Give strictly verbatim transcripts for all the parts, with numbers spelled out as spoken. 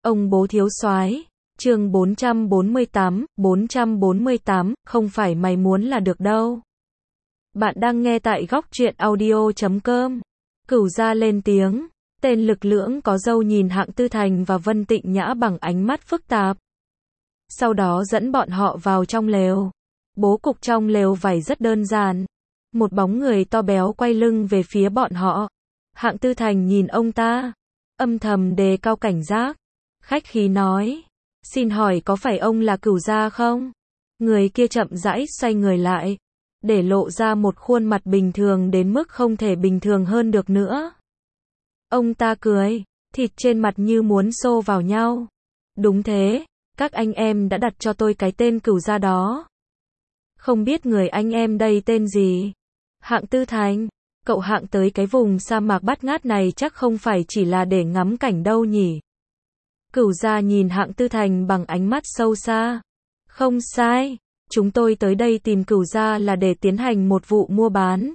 Ông bố thiếu soái, chương bốn trăm bốn mươi tám, bốn trăm bốn mươi tám, không phải mày muốn là được đâu. Bạn đang nghe tại góc truyện audio chấm com. Cửu gia lên tiếng, tên lực lưỡng có râu nhìn Hạng Tư Thành và Vân Tịnh Nhã bằng ánh mắt phức tạp. Sau đó dẫn bọn họ vào trong lều. Bố cục trong lều vải rất đơn giản. Một bóng người to béo quay lưng về phía bọn họ. Hạng Tư Thành nhìn ông ta, âm thầm đề cao cảnh giác. Khách khí nói, xin hỏi có phải ông là Cửu gia không? Người kia chậm rãi xoay người lại, để lộ ra một khuôn mặt bình thường đến mức không thể bình thường hơn được nữa. Ông ta cười, thịt trên mặt như muốn xô vào nhau. Đúng thế, các anh em đã đặt cho tôi cái tên Cửu gia đó. Không biết người anh em đây tên gì? Hạng Tư Thành, cậu Hạng tới cái vùng sa mạc bát ngát này chắc không phải chỉ là để ngắm cảnh đâu nhỉ? Cửu gia nhìn Hạng Tư Thành bằng ánh mắt sâu xa. Không sai, chúng tôi tới đây tìm Cửu gia là để tiến hành một vụ mua bán.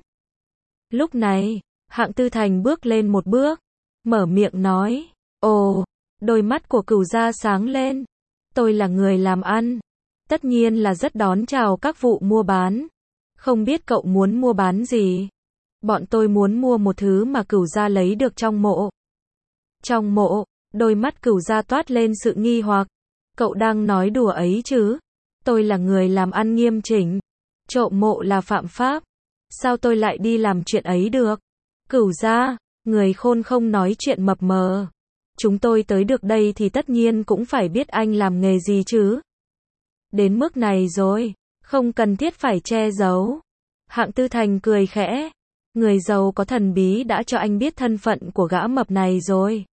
Lúc này, Hạng Tư Thành bước lên một bước, mở miệng nói, ồ, đôi mắt của Cửu gia sáng lên. Tôi là người làm ăn, tất nhiên là rất đón chào các vụ mua bán. Không biết cậu muốn mua bán gì? Bọn tôi muốn mua một thứ mà Cửu gia lấy được trong mộ. Trong mộ? Đôi mắt Cửu gia toát lên sự nghi hoặc. Cậu đang nói đùa ấy chứ? Tôi là người làm ăn nghiêm chỉnh. Trộm mộ là phạm pháp. Sao tôi lại đi làm chuyện ấy được? Cửu gia, người khôn không nói chuyện mập mờ. Chúng tôi tới được đây thì tất nhiên cũng phải biết anh làm nghề gì chứ. Đến mức này rồi, không cần thiết phải che giấu. Hạng Tư Thành cười khẽ. Người giàu có thần bí đã cho anh biết thân phận của gã mập này rồi.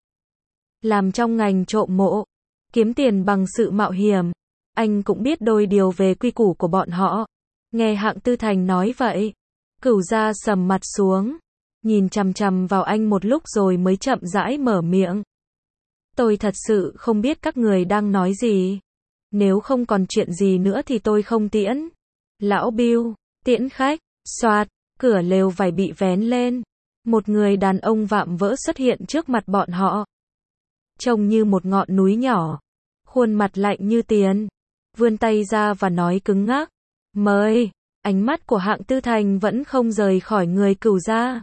Làm trong ngành trộm mộ, kiếm tiền bằng sự mạo hiểm. Anh cũng biết đôi điều về quy củ của bọn họ. Nghe Hạng Tư Thành nói vậy, Cửu gia sầm mặt xuống, nhìn chằm chằm vào anh một lúc rồi mới chậm rãi mở miệng. Tôi thật sự không biết các người đang nói gì. Nếu không còn chuyện gì nữa thì tôi không tiễn. Lão Bill, tiễn khách. Soạt, cửa lều vải bị vén lên. Một người đàn ông vạm vỡ xuất hiện trước mặt bọn họ. Trông như một ngọn núi nhỏ. Khuôn mặt lạnh như tiền. Vươn tay ra và nói cứng ngắc. Mời. Ánh mắt của Hạng Tư Thành vẫn không rời khỏi người Cửu gia.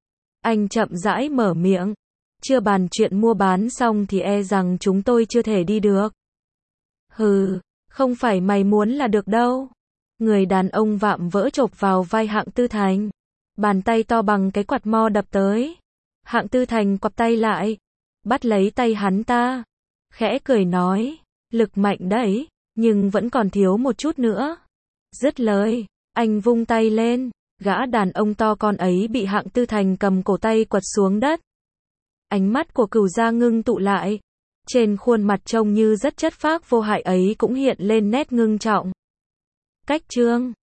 Anh chậm rãi mở miệng. Chưa bàn chuyện mua bán xong thì e rằng chúng tôi chưa thể đi được. Hừ, không phải mày muốn là được đâu. Người đàn ông vạm vỡ chộp vào vai Hạng Tư Thành. Bàn tay to bằng cái quạt mo đập tới. Hạng Tư Thành quặp tay lại, bắt lấy tay hắn ta. Khẽ cười nói, lực mạnh đấy, nhưng vẫn còn thiếu một chút nữa. Dứt lời, anh vung tay lên. Gã đàn ông to con ấy bị Hạng Tư Thành cầm cổ tay quật xuống đất. Ánh mắt của Cửu gia ngưng tụ lại. Trên khuôn mặt trông như rất chất phác vô hại ấy cũng hiện lên nét ngưng trọng. Cách chương